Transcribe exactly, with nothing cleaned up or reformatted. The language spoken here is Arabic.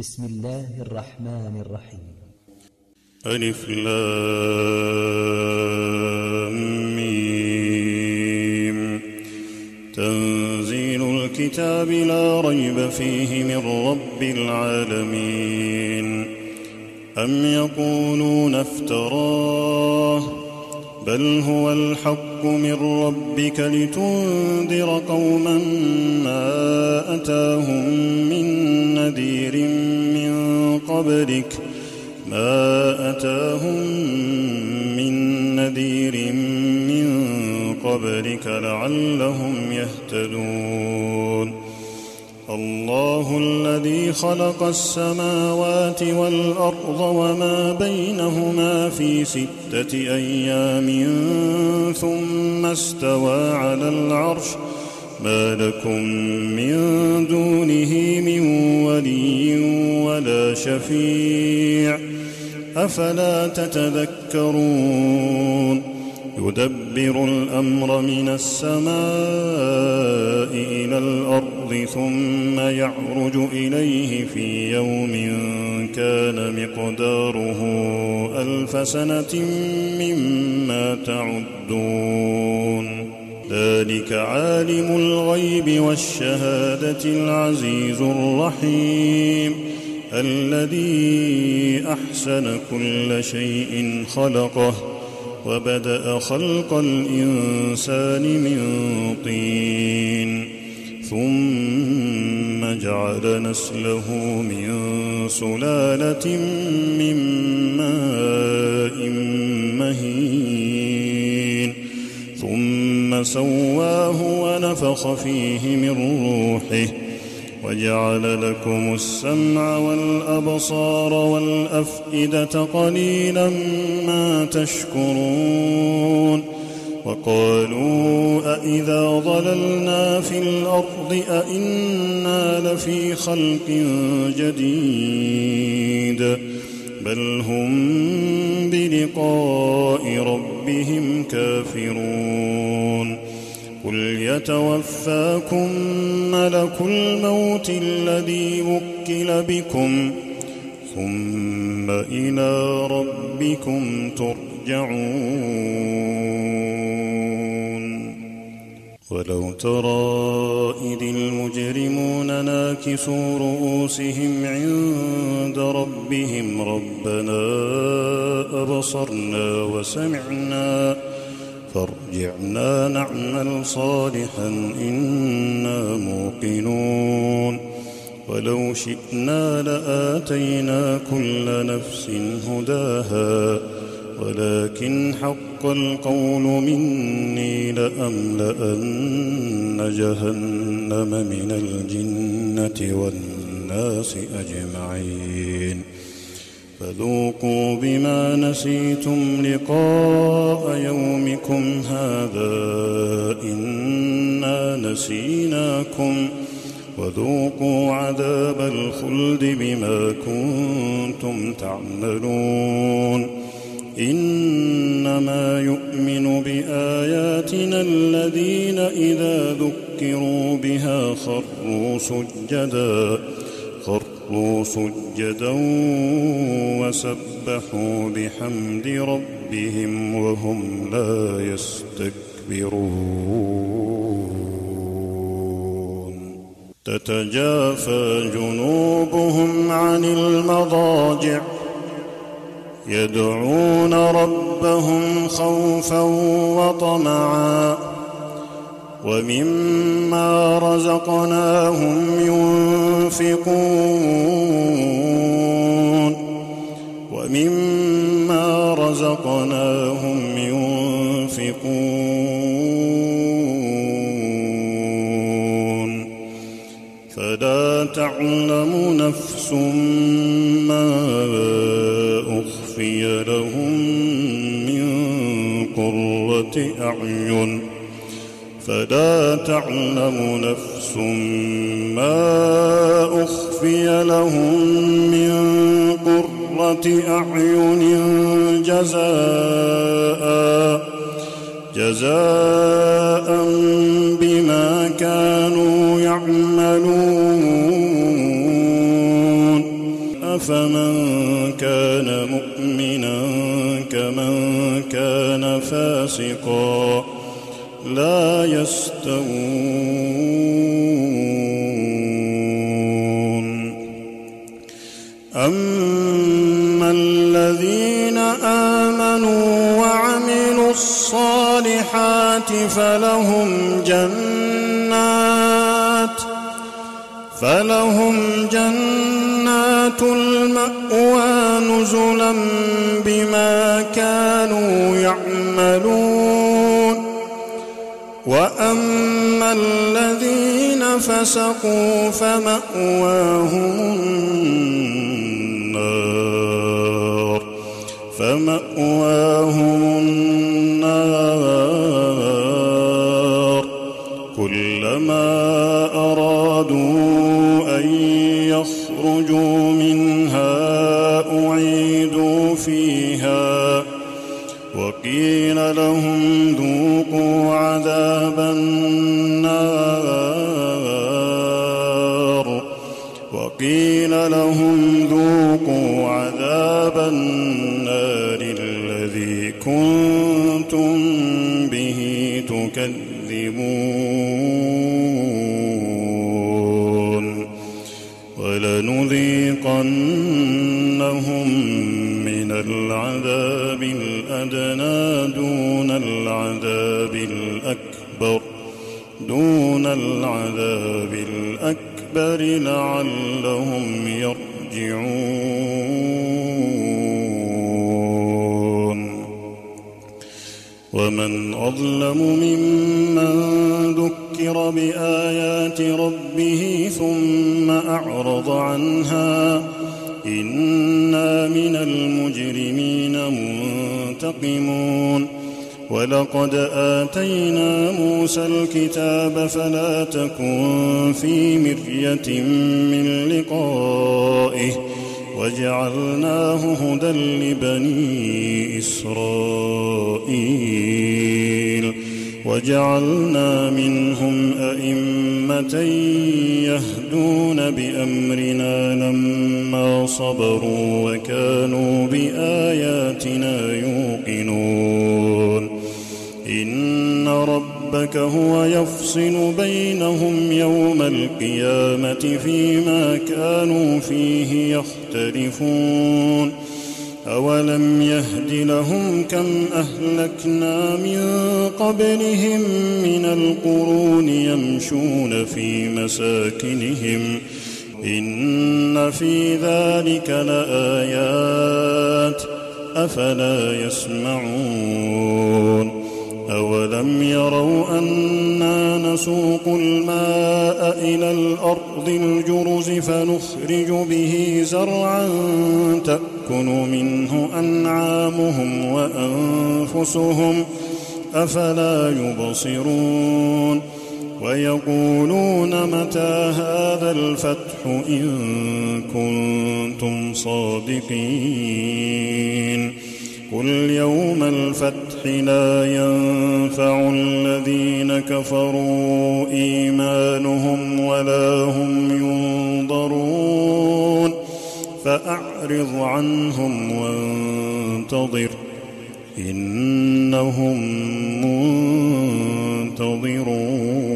بسم الله الرحمن الرحيم. ألف لام ميم. تنزيل الكتاب لا ريب فيه من رب العالمين. أم يقولون افتراه بل هو الحق من ربك لتنذر قوما ما أتاهم من نذير من قبلك ما أتاهم من نذير من قبلك لعلهم يهتدون. الله الذي خلق السماوات والأرض وما بينهما في ستة أيام ثم استوى على العرش ما لكم من دونه من ولي ولا شفيع أفلا تتذكرون. يدبر الأمر من السماء إلى الأرض ثم يعرج إليه في يوم كان مقداره ألف سنة مما تعدون. ذلك عالم الغيب والشهادة العزيز الرحيم الذي أحسن كل شيء خلقه وبدأ خلق الإنسان من طين ثم جعل نسله من سلالة من ماء مهين ثم سواه ونفخ فيه من روحه وجعل لكم السمع والأبصار والأفئدة قليلا ما تشكرون. وقالوا أإذا ضللنا في الأرض أإنا لفي خلق جديد بل هم بلقاء ربهم كافرون. قل يتوفاكم ملك الموت الذي وكل بكم ثم إلى ربكم ترجعون. ولو ترى إذ المجرمون ناكسوا رؤوسهم عند ربهم ربنا أبصرنا وسمعنا فارجعنا نعمل صالحا إنا موقنون. ولو شئنا لآتينا كل نفس هداها ولكن حق القول مني لأملأن جهنم من الجنة والناس أجمعين. فذوقوا بما نسيتم لقاء يومكم هذا إنا نسيناكم وذوقوا عذاب الخلد بما كنتم تعملون. إنما يؤمن بآياتنا الذين إذا ذكروا بها خروا سجدا خروا سجدا وسبحوا بحمد ربهم وهم لا يستكبرون. تتجافى جنوبهم عن المضاجع يدعون ربهم خوفا وطمعا ومما رزقناهم ينفقون ومما رزقناهم ينفقون فلا تعلم نفس ما أخفي لهم من قرة أعين فلا تعلم نفس ما أخفي لهم من قرة أعين جزاء جزاء بما كانوا يعملون أفمن كان مؤمنا كمن كان فاسقا لا يستوون أما الذين آمنوا وعملوا الصالحات فلهم جنات فلهم جنات المأوى نزلا بما كانوا يعملون وأما الذين فسقوا فمأواهم النار فمأواهم النار كلما أرادوا أن يخرجوا منها أعيدوا فيها وقيل لهم ذوقوا عذاب النار وقيل لهم ذوقوا عذاب النار الذي كنتم به تكذبون ولنذيقنهم من العذاب الأدنى دون العذاب الأكبر دون العذاب الأكبر لعلهم يرجعون ومن أظلم ممن ذكر بآيات ربه ثم أعرض عنها إنا من المجرمين منتقمون ولقد آتينا موسى الكتاب فلا تكن في مرية من لقائه وجعلناه هدى لبني إسرائيل وجعلنا منهم أئمة يهدون بأمرنا لما صبروا وكانوا بآياتنا يوقنون إن ربك هو يفصل بينهم يوم القيامة فيما كانوا فيه يختلفون أولم يهد لهم كم أهلكنا من قبلهم من القرون يمشون في مساكنهم إن في ذلك لآيات أفلا يسمعون أولم يروا أنا نسوق الماء إلى الأرض الجرز فنخرج به زرعا تأكل منه أنعامهم وأنفسهم أفلا يبصرون ويقولون متى هذا الفتح إن كنتم صادقين قل يوم الفتح لا ينفع الذين كفروا إيمانهم ولا هم ينظرون فأعرض عنهم وانتظر إنهم منتظرون